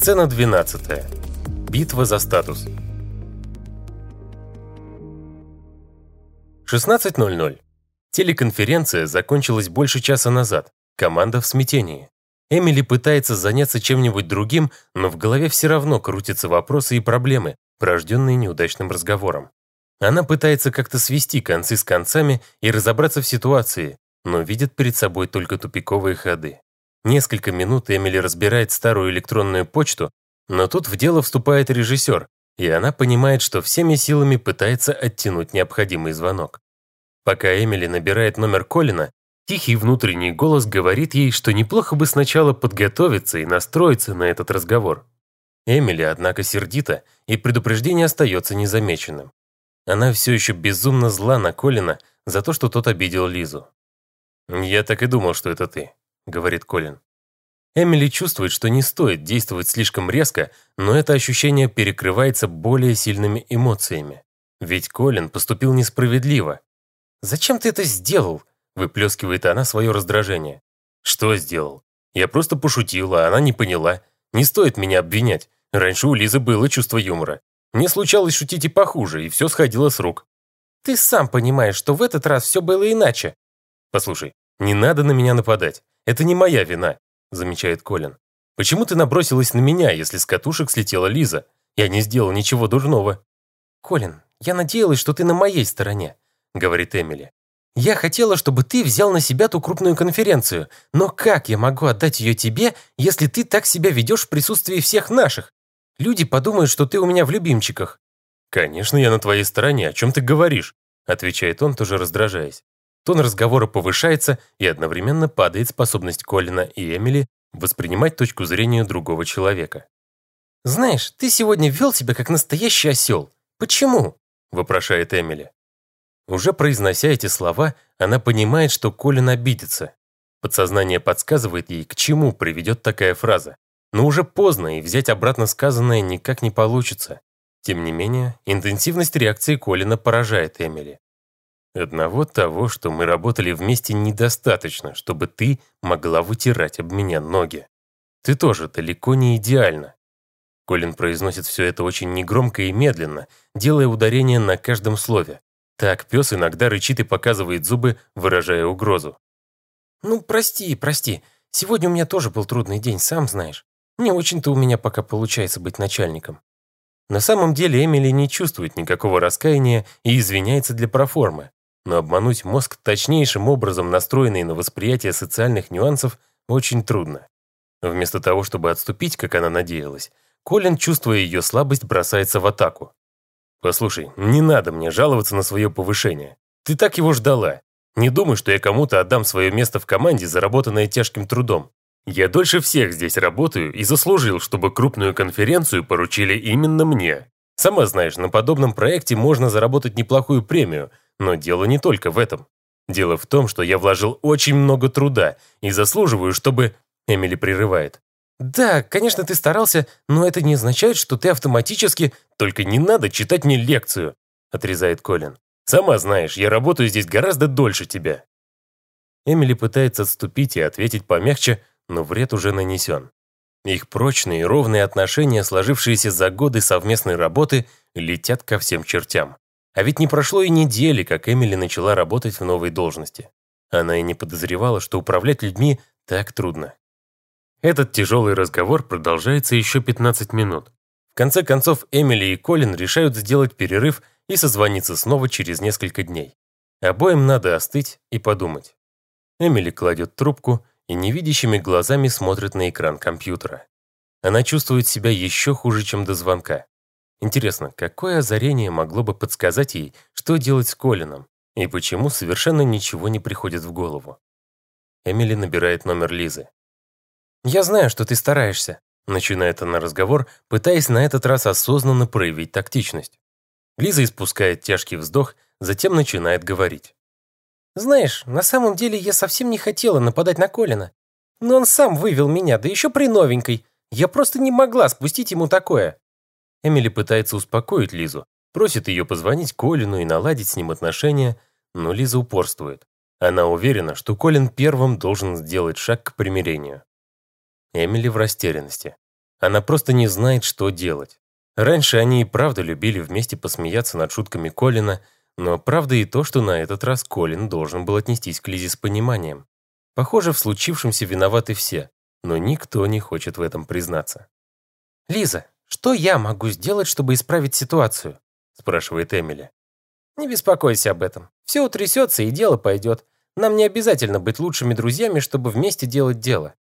Сцена 12. Битва за статус. 16:00. Телеконференция закончилась больше часа назад. Команда в смятении. Эмили пытается заняться чем-нибудь другим, но в голове все равно крутятся вопросы и проблемы, порожденные неудачным разговором. Она пытается как-то свести концы с концами и разобраться в ситуации, но видит перед собой только тупиковые ходы. Несколько минут Эмили разбирает старую электронную почту, но тут в дело вступает режиссер, и она понимает, что всеми силами пытается оттянуть необходимый звонок. Пока Эмили набирает номер Колина, тихий внутренний голос говорит ей, что неплохо бы сначала подготовиться и настроиться на этот разговор. Эмили, однако, сердита, и предупреждение остается незамеченным. Она все еще безумно зла на Колина за то, что тот обидел Лизу. «Я так и думал, что это ты», — говорит Колин. Эмили чувствует, что не стоит действовать слишком резко, но это ощущение перекрывается более сильными эмоциями. Ведь Колин поступил несправедливо. «Зачем ты это сделал?» — выплескивает она свое раздражение. «Что сделал? Я просто пошутила, а она не поняла. Не стоит меня обвинять. Раньше у Лизы было чувство юмора. Мне случалось шутить и похуже, и все сходило с рук». «Ты сам понимаешь, что в этот раз все было иначе». «Послушай, не надо на меня нападать. Это не моя вина», — замечает Колин. «Почему ты набросилась на меня, если с катушек слетела Лиза? Я не сделал ничего дурного». «Колин, я надеялась, что ты на моей стороне», — говорит Эмили. «Я хотела, чтобы ты взял на себя ту крупную конференцию, но как я могу отдать ее тебе, если ты так себя ведешь в присутствии всех наших? Люди подумают, что ты у меня в любимчиках». «Конечно, я на твоей стороне. О чем ты говоришь?» — отвечает он, тоже раздражаясь. Тон разговора повышается, и одновременно падает способность Колина и Эмили воспринимать точку зрения другого человека. «Знаешь, ты сегодня вел себя как настоящий осел. Почему?» — вопрошает Эмили. Уже произнося эти слова, она понимает, что Колин обидится. Подсознание подсказывает ей, к чему приведет такая фраза. Но уже поздно, и взять обратно сказанное никак не получится. Тем не менее, интенсивность реакции Колина поражает Эмили. «Одного того, что мы работали вместе, недостаточно, чтобы ты могла вытирать об меня ноги. Ты тоже далеко не идеальна». Колин произносит все это очень негромко и медленно, делая ударение на каждом слове. Так пес иногда рычит и показывает зубы, выражая угрозу. «Ну, прости. Сегодня у меня тоже был трудный день, сам знаешь. Не очень-то у меня пока получается быть начальником». На самом деле Эмили не чувствует никакого раскаяния и извиняется для проформы. Но обмануть мозг, точнейшим образом настроенный на восприятие социальных нюансов, очень трудно. Вместо того, чтобы отступить, как она надеялась, Колин, чувствуя ее слабость, бросается в атаку. «Послушай, не надо мне жаловаться на свое повышение. Ты так его ждала. Не думай, что я кому-то отдам свое место в команде, заработанное тяжким трудом. Я дольше всех здесь работаю и заслужил, чтобы крупную конференцию поручили именно мне. Сама знаешь, на подобном проекте можно заработать неплохую премию, но дело не только в этом. Дело в том, что я вложил очень много труда и заслуживаю, чтобы...» Эмили прерывает. «Да, конечно, ты старался, но это не означает, что ты автоматически...» «Только не надо читать мне лекцию», — отрезает Колин. «Сама знаешь, я работаю здесь гораздо дольше тебя». Эмили пытается отступить и ответить помягче, но вред уже нанесен. Их прочные и ровные отношения, сложившиеся за годы совместной работы, летят ко всем чертям. А ведь не прошло и недели, как Эмили начала работать в новой должности. Она и не подозревала, что управлять людьми так трудно. Этот тяжелый разговор продолжается еще 15 минут. В конце концов, Эмили и Колин решают сделать перерыв и созвониться снова через несколько дней. Обоим надо остыть и подумать. Эмили кладет трубку и невидящими глазами смотрит на экран компьютера. Она чувствует себя еще хуже, чем до звонка. Интересно, какое озарение могло бы подсказать ей, что делать с Колином, и почему совершенно ничего не приходит в голову? Эмили набирает номер Лизы. «Я знаю, что ты стараешься», — начинает она разговор, пытаясь на этот раз осознанно проявить тактичность. Лиза испускает тяжкий вздох, затем начинает говорить. «Знаешь, на самом деле я совсем не хотела нападать на Колина. Но он сам вывел меня, да еще при новенькой. Я просто не могла спустить ему такое». Эмили пытается успокоить Лизу, просит ее позвонить Колину и наладить с ним отношения, но Лиза упорствует. Она уверена, что Колин первым должен сделать шаг к примирению. Эмили в растерянности. Она просто не знает, что делать. Раньше они и правда любили вместе посмеяться над шутками Колина, но правда и то, что на этот раз Колин должен был отнестись к Лизе с пониманием. Похоже, в случившемся виноваты все, но никто не хочет в этом признаться. «Лиза, что я могу сделать, чтобы исправить ситуацию?» спрашивает Эмили. «Не беспокойся об этом. Все утрясется, и дело пойдет. Нам не обязательно быть лучшими друзьями, чтобы вместе делать дело».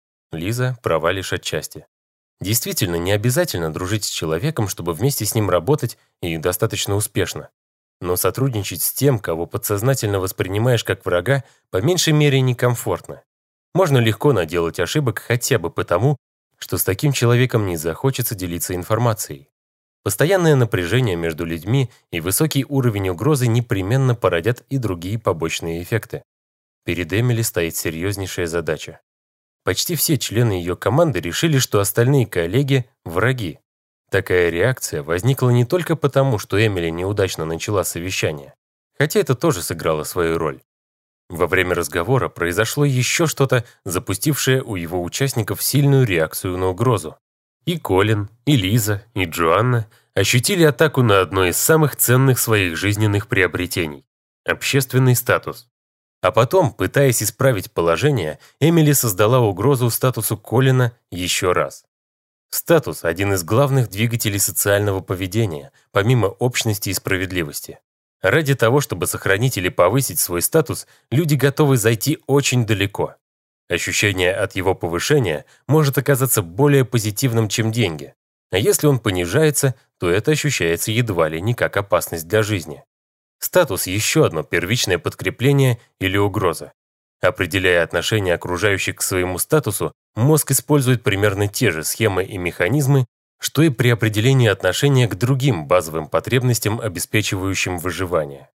Лиза права лишь отчасти. Действительно, не обязательно дружить с человеком, чтобы вместе с ним работать и достаточно успешно. Но сотрудничать с тем, кого подсознательно воспринимаешь как врага, по меньшей мере некомфортно. Можно легко наделать ошибок хотя бы потому, что с таким человеком не захочется делиться информацией. Постоянное напряжение между людьми и высокий уровень угрозы непременно породят и другие побочные эффекты. Перед Эмили стоит серьезнейшая задача. Почти все члены ее команды решили, что остальные коллеги – враги. Такая реакция возникла не только потому, что Эмили неудачно начала совещание, хотя это тоже сыграло свою роль. Во время разговора произошло еще что-то, запустившее у его участников сильную реакцию на угрозу. И Колин, и Лиза, и Джоанна ощутили атаку на одно из самых ценных своих жизненных приобретений – общественный статус. А потом, пытаясь исправить положение, Эмили создала угрозу статусу Колина еще раз. Статус – один из главных двигателей социального поведения, помимо общности и справедливости. Ради того, чтобы сохранить или повысить свой статус, люди готовы зайти очень далеко. Ощущение от его повышения может оказаться более позитивным, чем деньги. А если он понижается, то это ощущается едва ли не как опасность для жизни. Статус – еще одно первичное подкрепление или угроза. Определяя отношение окружающих к своему статусу, мозг использует примерно те же схемы и механизмы, что и при определении отношения к другим базовым потребностям, обеспечивающим выживание.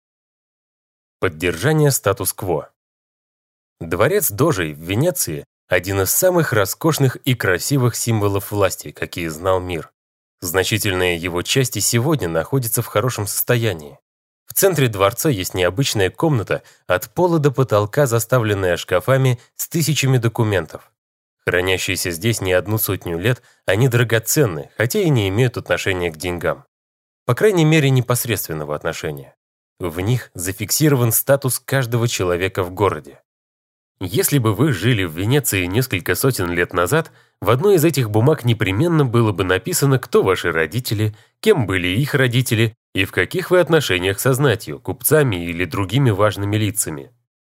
Поддержание статус-кво. Дворец Дожей в Венеции – один из самых роскошных и красивых символов власти, какие знал мир. Значительные его части сегодня находятся в хорошем состоянии. В центре дворца есть необычная комната, от пола до потолка заставленная шкафами с тысячами документов. Хранящиеся здесь не одну сотню лет, они драгоценны, хотя и не имеют отношения к деньгам. По крайней мере, непосредственного отношения. В них зафиксирован статус каждого человека в городе. Если бы вы жили в Венеции несколько сотен лет назад, в одной из этих бумаг непременно было бы написано, кто ваши родители, кем были их родители и в каких вы отношениях со знатью, купцами или другими важными лицами.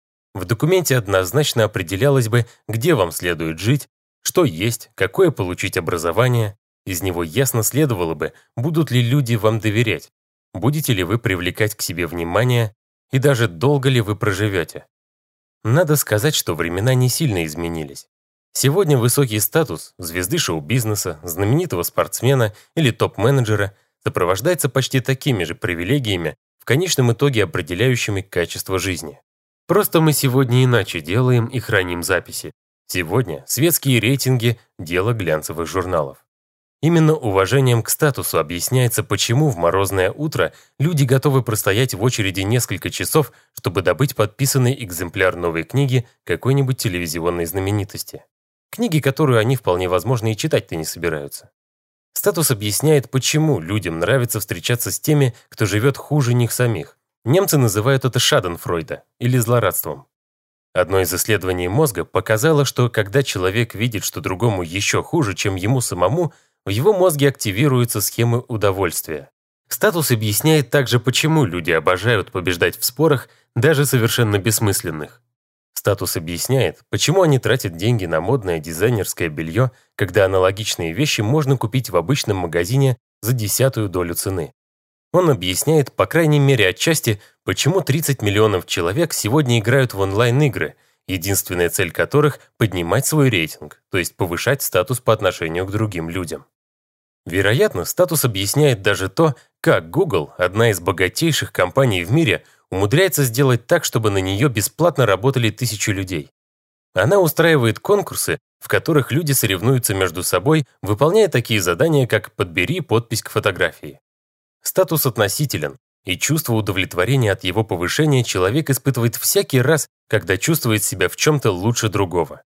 В документе однозначно определялось бы, где вам следует жить, что есть, какое получить образование. Из него ясно следовало бы, будут ли люди вам доверять, будете ли вы привлекать к себе внимание и даже долго ли вы проживете. Надо сказать, что времена не сильно изменились. Сегодня высокий статус звезды шоу-бизнеса, знаменитого спортсмена или топ-менеджера сопровождается почти такими же привилегиями, в конечном итоге определяющими качество жизни. Просто мы сегодня иначе делаем и храним записи. Сегодня светские рейтинги – дело глянцевых журналов. Именно уважением к статусу объясняется, почему в морозное утро люди готовы простоять в очереди несколько часов, чтобы добыть подписанный экземпляр новой книги какой-нибудь телевизионной знаменитости. Книги, которую они вполне возможно и читать-то не собираются. Статус объясняет, почему людям нравится встречаться с теми, кто живет хуже них самих. Немцы называют это шаденфройде или злорадством. Одно из исследований мозга показало, что когда человек видит, что другому еще хуже, чем ему самому, в его мозге активируются схемы удовольствия. Статус объясняет также, почему люди обожают побеждать в спорах, даже совершенно бессмысленных. Статус объясняет, почему они тратят деньги на модное дизайнерское белье, когда аналогичные вещи можно купить в обычном магазине за 1/10 долю цены. Он объясняет, по крайней мере отчасти, почему 30 миллионов человек сегодня играют в онлайн-игры, единственная цель которых – поднимать свой рейтинг, то есть повышать статус по отношению к другим людям. Вероятно, статус объясняет даже то, как Google, одна из богатейших компаний в мире, умудряется сделать так, чтобы на нее бесплатно работали 1000 людей. Она устраивает конкурсы, в которых люди соревнуются между собой, выполняя такие задания, как «подбери подпись к фотографии». Статус относителен, и чувство удовлетворения от его повышения человек испытывает всякий раз, когда чувствует себя в чем-то лучше другого.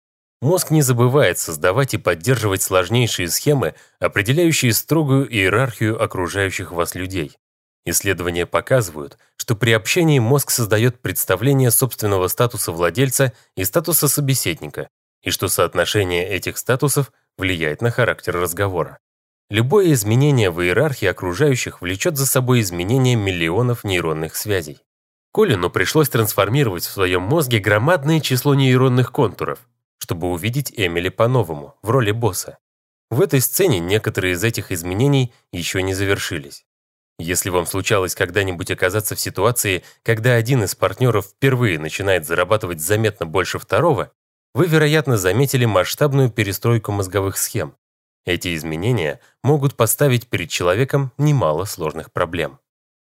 Мозг не забывает создавать и поддерживать сложнейшие схемы, определяющие строгую иерархию окружающих вас людей. Исследования показывают, что при общении мозг создает представление собственного статуса владельца и статуса собеседника, и что соотношение этих статусов влияет на характер разговора. Любое изменение в иерархии окружающих влечет за собой изменение миллионов нейронных связей. Колину пришлось трансформировать в своем мозге громадное число нейронных контуров, чтобы увидеть Эмили по-новому, в роли босса. В этой сцене некоторые из этих изменений еще не завершились. Если вам случалось когда-нибудь оказаться в ситуации, когда один из партнеров впервые начинает зарабатывать заметно больше второго, вы, вероятно, заметили масштабную перестройку мозговых схем. Эти изменения могут поставить перед человеком немало сложных проблем.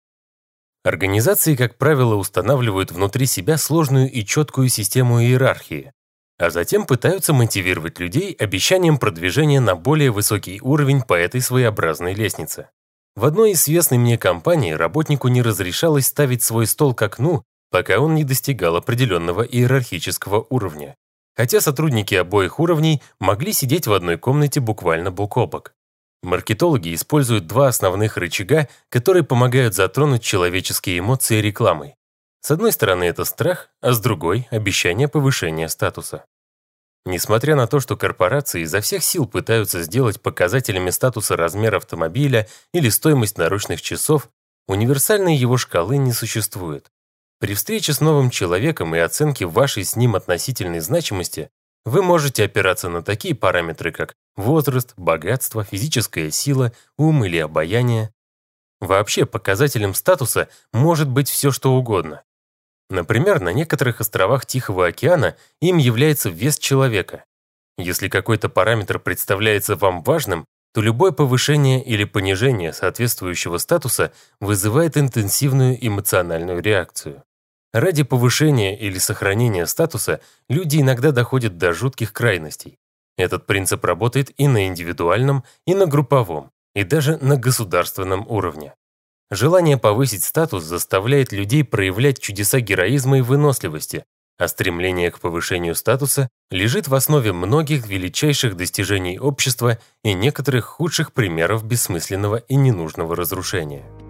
Организации, как правило, устанавливают внутри себя сложную и четкую систему иерархии, а затем пытаются мотивировать людей обещанием продвижения на более высокий уровень по этой своеобразной лестнице. В одной известной мне компании работнику не разрешалось ставить свой стол к окну, пока он не достигал определенного иерархического уровня, хотя сотрудники обоих уровней могли сидеть в одной комнате буквально бок о бок. Маркетологи используют два основных рычага, которые помогают затронуть человеческие эмоции рекламой. С одной стороны, это страх, а с другой – обещание повышения статуса. Несмотря на то, что корпорации изо всех сил пытаются сделать показателями статуса размер автомобиля или стоимость наручных часов, универсальной его шкалы не существует. При встрече с новым человеком и оценке вашей с ним относительной значимости вы можете опираться на такие параметры, как возраст, богатство, физическая сила, ум или обаяние. Вообще, показателем статуса может быть все, что угодно. Например, на некоторых островах Тихого океана им является вес человека. Если какой-то параметр представляется вам важным, то любое повышение или понижение соответствующего статуса вызывает интенсивную эмоциональную реакцию. Ради повышения или сохранения статуса люди иногда доходят до жутких крайностей. Этот принцип работает и на индивидуальном, и на групповом, и даже на государственном уровне. Желание повысить статус заставляет людей проявлять чудеса героизма и выносливости, а стремление к повышению статуса лежит в основе многих величайших достижений общества и некоторых худших примеров бессмысленного и ненужного разрушения.